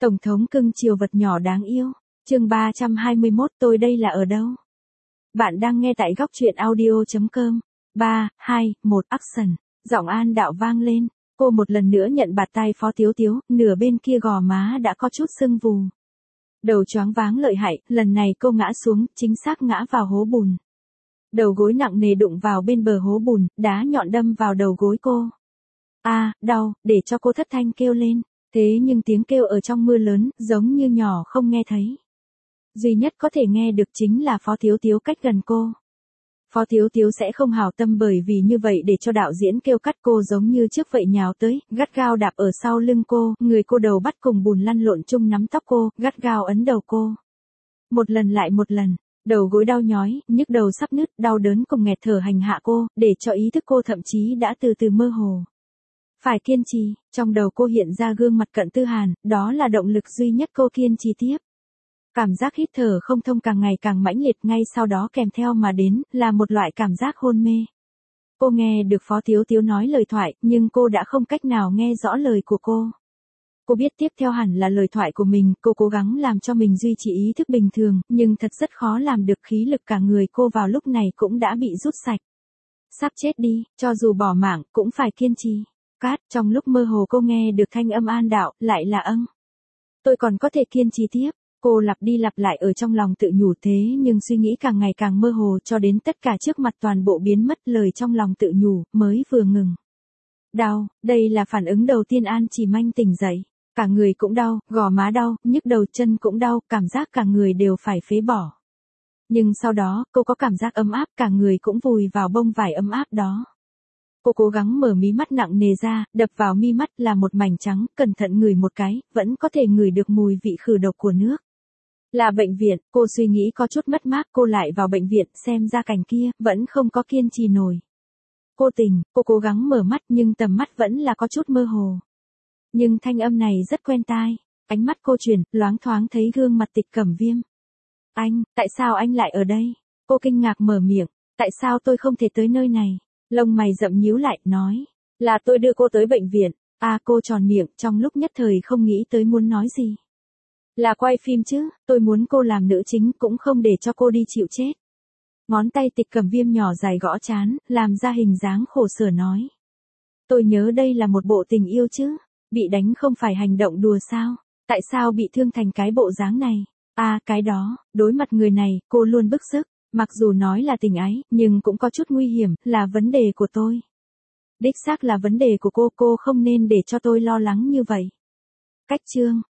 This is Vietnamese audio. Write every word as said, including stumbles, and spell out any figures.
Tổng thống cưng chiều vật nhỏ đáng yêu. Chương ba trăm hai mươi mốt tôi đây là ở đâu? Bạn đang nghe tại góc truyện audio chấm com. ba, hai, một action. Giọng An Đạo vang lên. Cô một lần nữa nhận bạt tay Phó Tiếu Tiếu, nửa bên kia gò má đã có chút sưng vù. Đầu choáng váng lợi hại, lần này cô ngã xuống, chính xác ngã vào hố bùn. Đầu gối nặng nề đụng vào bên bờ hố bùn, đá nhọn đâm vào đầu gối cô. A, à, đau, để cho cô thất thanh kêu lên. Thế nhưng tiếng kêu ở trong mưa lớn, giống như nhỏ không nghe thấy. Duy nhất có thể nghe được chính là Phó Tiếu Tiếu cách gần cô. Phó Tiếu Tiếu sẽ không hảo tâm bởi vì như vậy để cho đạo diễn kêu cắt cô giống như trước vậy nhào tới, gắt gao đạp ở sau lưng cô, người cô đầu bắt cùng bùn lăn lộn chung nắm tóc cô, gắt gao ấn đầu cô. Một lần lại một lần, đầu gối đau nhói, nhức đầu sắp nứt, đau đớn cùng nghẹt thở hành hạ cô, để cho ý thức cô thậm chí đã từ từ mơ hồ. Phải kiên trì, trong đầu cô hiện ra gương mặt Cận Tư Hàn, đó là động lực duy nhất cô kiên trì tiếp. Cảm giác hít thở không thông càng ngày càng mãnh liệt, ngay sau đó kèm theo mà đến, là một loại cảm giác hôn mê. Cô nghe được Phó Tiếu Tiếu nói lời thoại, nhưng cô đã không cách nào nghe rõ lời của cô. Cô biết tiếp theo hẳn là lời thoại của mình, cô cố gắng làm cho mình duy trì ý thức bình thường, nhưng thật rất khó làm được, khí lực cả người cô vào lúc này cũng đã bị rút sạch. Sắp chết đi, cho dù bỏ mạng, cũng phải kiên trì. Cát, trong lúc mơ hồ cô nghe được thanh âm An Đạo, lại là âng. Tôi còn có thể kiên trì tiếp. Cô lặp đi lặp lại ở trong lòng tự nhủ thế nhưng suy nghĩ càng ngày càng mơ hồ cho đến tất cả trước mặt toàn bộ biến mất, lời trong lòng tự nhủ mới vừa ngừng. Đau, đây là phản ứng đầu tiên An Chỉ Manh tỉnh dậy. Cả người cũng đau, gò má đau, nhức đầu, chân cũng đau, cảm giác cả người đều phải phế bỏ. Nhưng sau đó, cô có cảm giác ấm áp, cả người cũng vùi vào bông vải ấm áp đó. Cô cố gắng mở mí mắt nặng nề ra, đập vào mi mắt là một mảnh trắng, cẩn thận ngửi một cái, vẫn có thể ngửi được mùi vị khử độc của nước. Là bệnh viện, cô suy nghĩ có chút mất mát, cô lại vào bệnh viện, xem ra cảnh kia, vẫn không có kiên trì nổi. Cô tỉnh, cô cố gắng mở mắt nhưng tầm mắt vẫn là có chút mơ hồ. Nhưng thanh âm này rất quen tai, ánh mắt cô chuyển, loáng thoáng thấy gương mặt Tịch Cẩm Viêm. Anh, tại sao anh lại ở đây? Cô kinh ngạc mở miệng, tại sao tôi không thể tới nơi này? Lông mày rậm nhíu lại, nói, là tôi đưa cô tới bệnh viện. À, cô tròn miệng, trong lúc nhất thời không nghĩ tới muốn nói gì. Là quay phim chứ, tôi muốn cô làm nữ chính cũng không để cho cô đi chịu chết. Ngón tay Tịch Cẩm Viêm nhỏ dài gõ trán, làm ra hình dáng khổ sở nói. Tôi nhớ đây là một bộ tình yêu chứ, bị đánh không phải hành động đùa sao, tại sao bị thương thành cái bộ dáng này? À, cái đó, đối mặt người này, cô luôn bức xúc. Mặc dù nói là tình ái, nhưng cũng có chút nguy hiểm, là vấn đề của tôi. Đích xác là vấn đề của cô, cô không nên để cho tôi lo lắng như vậy. Cách chương,